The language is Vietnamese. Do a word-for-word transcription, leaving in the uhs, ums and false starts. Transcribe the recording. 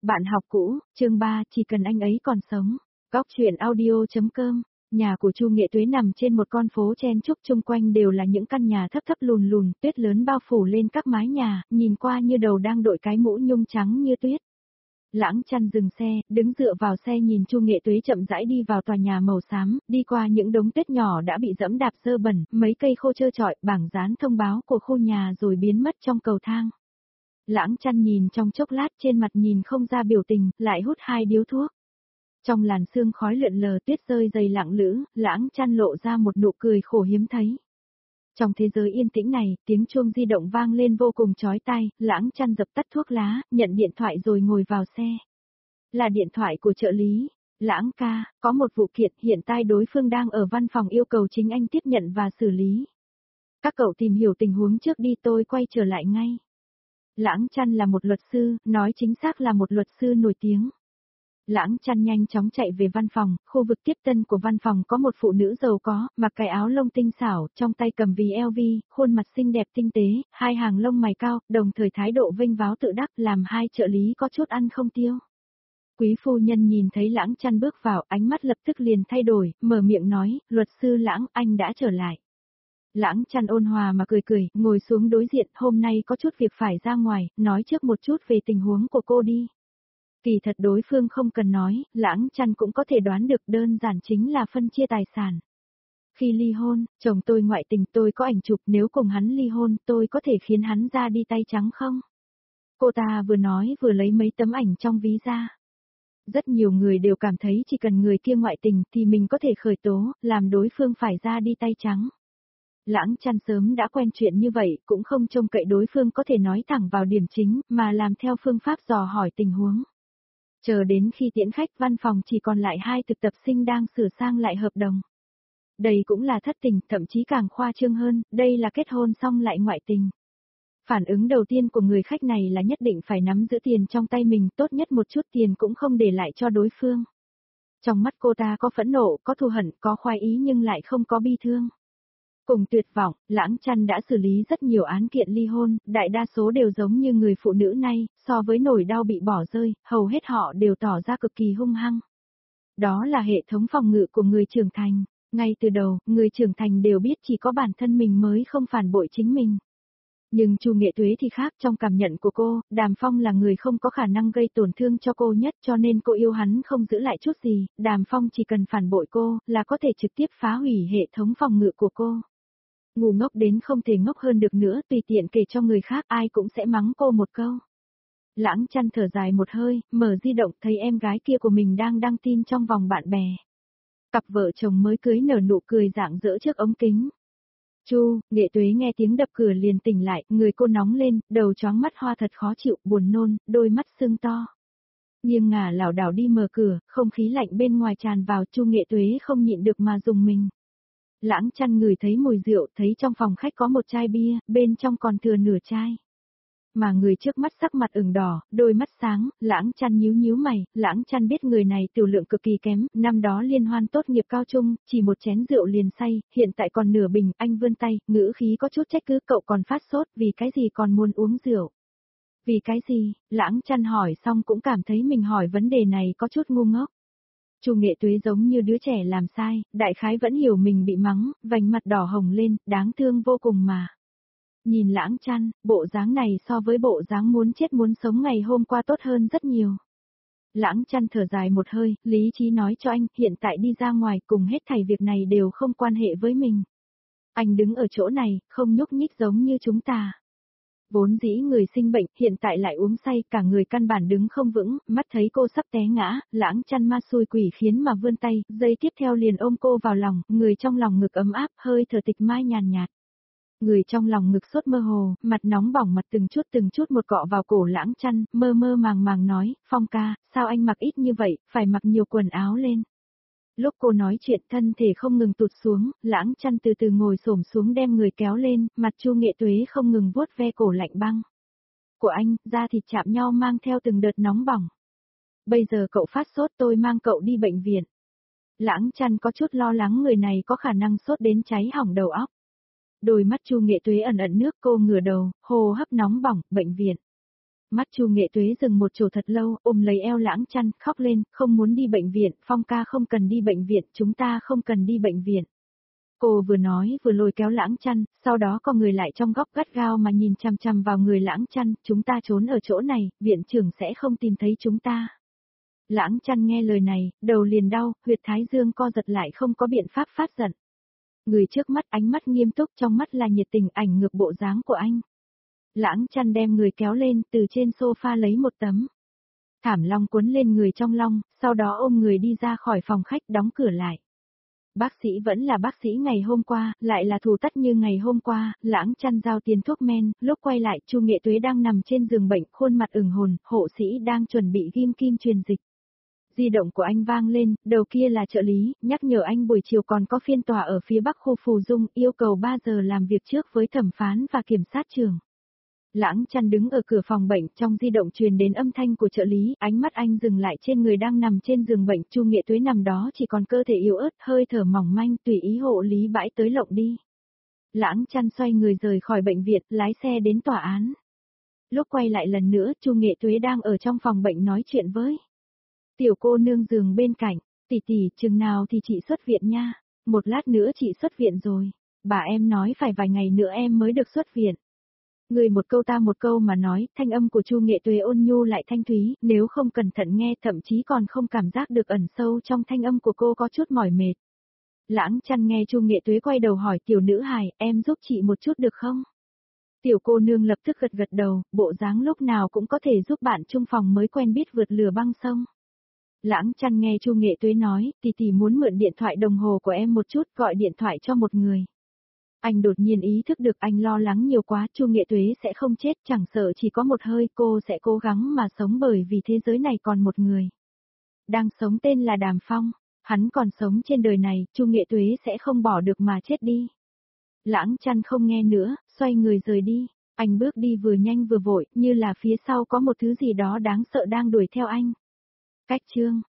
Bạn học cũ, chương ba, chỉ cần anh ấy còn sống. Góc truyện audio.com. Nhà của Chu Nghệ Tuế nằm trên một con phố chen chúc, chung quanh đều là những căn nhà thấp thấp lùn lùn, tuyết lớn bao phủ lên các mái nhà, nhìn qua như đầu đang đội cái mũ nhung trắng như tuyết. Lãng Chăn dừng xe, đứng dựa vào xe nhìn Chu Nghệ Tuế chậm rãi đi vào tòa nhà màu xám, đi qua những đống tuyết nhỏ đã bị dẫm đạp dơ bẩn, mấy cây khô trơ trọi, bảng dán thông báo của khu nhà rồi biến mất trong cầu thang. Lãng Chăn nhìn trong chốc lát, trên mặt nhìn không ra biểu tình, lại hút hai điếu thuốc. Trong làn sương khói lượn lờ, tuyết rơi dày lặng lữ, Lãng Chăn lộ ra một nụ cười khổ hiếm thấy. Trong thế giới yên tĩnh này, tiếng chuông di động vang lên vô cùng chói tai, Lãng Chăn dập tắt thuốc lá, nhận điện thoại rồi ngồi vào xe. Là điện thoại của trợ lý. Lãng ca, có một vụ kiện, hiện tại đối phương đang ở văn phòng yêu cầu chính anh tiếp nhận và xử lý. Các cậu tìm hiểu tình huống trước đi, tôi quay trở lại ngay. Lãng Chăn là một luật sư, nói chính xác là một luật sư nổi tiếng. Lãng Chăn nhanh chóng chạy về văn phòng, khu vực tiếp tân của văn phòng có một phụ nữ giàu có, mặc cái áo lông tinh xảo, trong tay cầm ví eo vi, khuôn mặt xinh đẹp tinh tế, hai hàng lông mày cao, đồng thời thái độ vênh váo tự đắc làm hai trợ lý có chút ăn không tiêu. Quý phu nhân nhìn thấy Lãng Chăn bước vào, ánh mắt lập tức liền thay đổi, mở miệng nói, luật sư Lãng, anh đã trở lại. Lãng Chăn ôn hòa mà cười cười, ngồi xuống đối diện, hôm nay có chút việc phải ra ngoài, nói trước một chút về tình huống của cô đi. Kỳ thật đối phương không cần nói, Lãng Chăn cũng có thể đoán được, đơn giản chính là phân chia tài sản. Khi ly hôn, chồng tôi ngoại tình, tôi có ảnh chụp, nếu cùng hắn ly hôn, tôi có thể khiến hắn ra đi tay trắng không? Cô ta vừa nói vừa lấy mấy tấm ảnh trong ví ra. Rất nhiều người đều cảm thấy chỉ cần người kia ngoại tình thì mình có thể khởi tố, làm đối phương phải ra đi tay trắng. Lãng Chăn sớm đã quen chuyện như vậy, cũng không trông cậy đối phương có thể nói thẳng vào điểm chính, mà làm theo phương pháp dò hỏi tình huống. Chờ đến khi tiễn khách, văn phòng chỉ còn lại hai thực tập sinh đang sửa sang lại hợp đồng. Đây cũng là thất tình, thậm chí càng khoa trương hơn, đây là kết hôn xong lại ngoại tình. Phản ứng đầu tiên của người khách này là nhất định phải nắm giữ tiền trong tay mình, tốt nhất một chút tiền cũng không để lại cho đối phương. Trong mắt cô ta có phẫn nộ, có thù hận, có khoái ý nhưng lại không có bi thương. Cùng tuyệt vọng, Lãng Chăn đã xử lý rất nhiều án kiện ly hôn, đại đa số đều giống như người phụ nữ này, so với nỗi đau bị bỏ rơi, hầu hết họ đều tỏ ra cực kỳ hung hăng. Đó là hệ thống phòng ngự của người trưởng thành, ngay từ đầu, người trưởng thành đều biết chỉ có bản thân mình mới không phản bội chính mình. Nhưng Chu Nghệ Tuế thì khác, trong cảm nhận của cô, Đàm Phong là người không có khả năng gây tổn thương cho cô nhất, cho nên cô yêu hắn không giữ lại chút gì, Đàm Phong chỉ cần phản bội cô, là có thể trực tiếp phá hủy hệ thống phòng ngự của cô. Ngu ngốc đến không thể ngốc hơn được nữa, tùy tiện kể cho người khác ai cũng sẽ mắng cô một câu. Lãng Chăn thở dài một hơi, mở di động thấy em gái kia của mình đang đăng tin trong vòng bạn bè. Cặp vợ chồng mới cưới nở nụ cười rạng rỡ trước ống kính. Chu, Nghệ Tuế nghe tiếng đập cửa liền tỉnh lại, người cô nóng lên, đầu chóng mắt hoa thật khó chịu, buồn nôn, đôi mắt sưng to. Nghiêng ngả lảo đảo đi mở cửa, không khí lạnh bên ngoài tràn vào, Chu Nghệ Tuế không nhịn được mà dùng mình. Lãng Chăn ngửi thấy mùi rượu, thấy trong phòng khách có một chai bia, bên trong còn thừa nửa chai. Mà người trước mắt sắc mặt ửng đỏ, đôi mắt sáng, Lãng Chăn nhíu nhíu mày, Lãng Chăn biết người này tiểu lượng cực kỳ kém, năm đó liên hoan tốt nghiệp cao trung, chỉ một chén rượu liền say, hiện tại còn nửa bình, anh vươn tay, ngữ khí có chút trách cứ, cậu còn phát sốt, vì cái gì còn muốn uống rượu? Vì cái gì? Lãng Chăn hỏi xong cũng cảm thấy mình hỏi vấn đề này có chút ngu ngốc. Chu Nghệ Tuế giống như đứa trẻ làm sai, đại khái vẫn hiểu mình bị mắng, vành mặt đỏ hồng lên, đáng thương vô cùng mà. Nhìn Lãng Chăn, bộ dáng này so với bộ dáng muốn chết muốn sống ngày hôm qua tốt hơn rất nhiều. Lãng Chăn thở dài một hơi, lý trí nói cho anh, hiện tại đi ra ngoài cùng hết thảy việc này đều không quan hệ với mình. Anh đứng ở chỗ này, không nhúc nhích giống như chúng ta. Vốn dĩ người sinh bệnh, hiện tại lại uống say, cả người căn bản đứng không vững, mắt thấy cô sắp té ngã, Lãng Chăn ma xui quỷ khiến mà vươn tay, giây tiếp theo liền ôm cô vào lòng, người trong lòng ngực ấm áp, hơi thở tịch mai nhàn nhạt. Người trong lòng ngực sốt mơ hồ, mặt nóng bỏng mặt từng chút từng chút một cọ vào cổ Lãng Chăn, mơ mơ màng màng nói, Phong ca, sao anh mặc ít như vậy, phải mặc nhiều quần áo lên. Lúc cô nói chuyện thân thể không ngừng tụt xuống, Lãng Chăn từ từ ngồi xổm xuống đem người kéo lên, mặt Chu Nghệ Tuế không ngừng vuốt ve cổ lạnh băng. Của anh, da thịt chạm nhau mang theo từng đợt nóng bỏng. Bây giờ cậu phát sốt tôi mang cậu đi bệnh viện. Lãng Chăn có chút lo lắng người này có khả năng sốt đến cháy hỏng đầu óc. Đôi mắt Chu Nghệ Tuế ẩn ẩn nước, cô ngửa đầu, hô hấp nóng bỏng, bệnh viện. Mắt Chu Nghệ Tuế dừng một chỗ thật lâu, ôm lấy eo Lãng Chăn, khóc lên, không muốn đi bệnh viện, Phong ca không cần đi bệnh viện, chúng ta không cần đi bệnh viện. Cô vừa nói vừa lôi kéo Lãng Chăn, sau đó có người lại trong góc gắt gao mà nhìn chằm chằm vào người Lãng Chăn, chúng ta trốn ở chỗ này, viện trưởng sẽ không tìm thấy chúng ta. Lãng Chăn nghe lời này, đầu liền đau, huyệt thái dương co giật lại không có biện pháp phát giận. Người trước mắt ánh mắt nghiêm túc, trong mắt là nhiệt tình, ảnh ngược bộ dáng của anh. Lãng Chăn đem người kéo lên, từ trên sofa lấy một tấm thảm long cuốn lên người trong long, sau đó ôm người đi ra khỏi phòng khách, đóng cửa lại. Bác sĩ vẫn là bác sĩ ngày hôm qua, lại là thù tất như ngày hôm qua, Lãng Chăn giao tiền thuốc men, lúc quay lại Chu Nghệ Tuế đang nằm trên giường bệnh, khuôn mặt ửng hồn, hộ sĩ đang chuẩn bị ghim kim truyền dịch. Di động của anh vang lên, đầu kia là trợ lý, nhắc nhở anh buổi chiều còn có phiên tòa ở phía bắc khu Phù Dung, yêu cầu ba giờ làm việc trước với thẩm phán và kiểm sát trưởng. Lãng Chăn đứng ở cửa phòng bệnh, trong di động truyền đến âm thanh của trợ lý, ánh mắt anh dừng lại trên người đang nằm trên giường bệnh, Chu Nghệ Tuế nằm đó chỉ còn cơ thể yếu ớt, hơi thở mỏng manh, tùy ý hộ lý bãi tới lộng đi. Lãng Chăn xoay người rời khỏi bệnh viện, lái xe đến tòa án. Lúc quay lại lần nữa, Chu Nghệ Tuế đang ở trong phòng bệnh nói chuyện với tiểu cô nương giường bên cạnh, tỷ tỷ, chừng nào thì chị xuất viện nha, một lát nữa chị xuất viện rồi, bà em nói phải vài ngày nữa em mới được xuất viện. Người một câu ta một câu mà nói, thanh âm của Chu Nghệ Tuế ôn nhu lại thanh thúy, nếu không cẩn thận nghe thậm chí còn không cảm giác được ẩn sâu trong thanh âm của cô có chút mỏi mệt. Lãng Chăn nghe Chu Nghệ Tuế quay đầu hỏi tiểu nữ hài, em giúp chị một chút được không? Tiểu cô nương lập tức gật gật đầu, bộ dáng lúc nào cũng có thể giúp bạn chung phòng mới quen biết vượt lửa băng sông. Lãng Chăn nghe Chu Nghệ Tuế nói, tỷ tỷ muốn mượn điện thoại đồng hồ của em một chút, gọi điện thoại cho một người. Anh đột nhiên ý thức được anh lo lắng nhiều quá, Chu Nghệ Tuế sẽ không chết, chẳng sợ chỉ có một hơi, cô sẽ cố gắng mà sống bởi vì thế giới này còn một người đang sống tên là Đàm Phong, hắn còn sống trên đời này, Chu Nghệ Tuế sẽ không bỏ được mà chết đi. Lãng Chăn không nghe nữa, xoay người rời đi, anh bước đi vừa nhanh vừa vội, như là phía sau có một thứ gì đó đáng sợ đang đuổi theo anh. Cách chương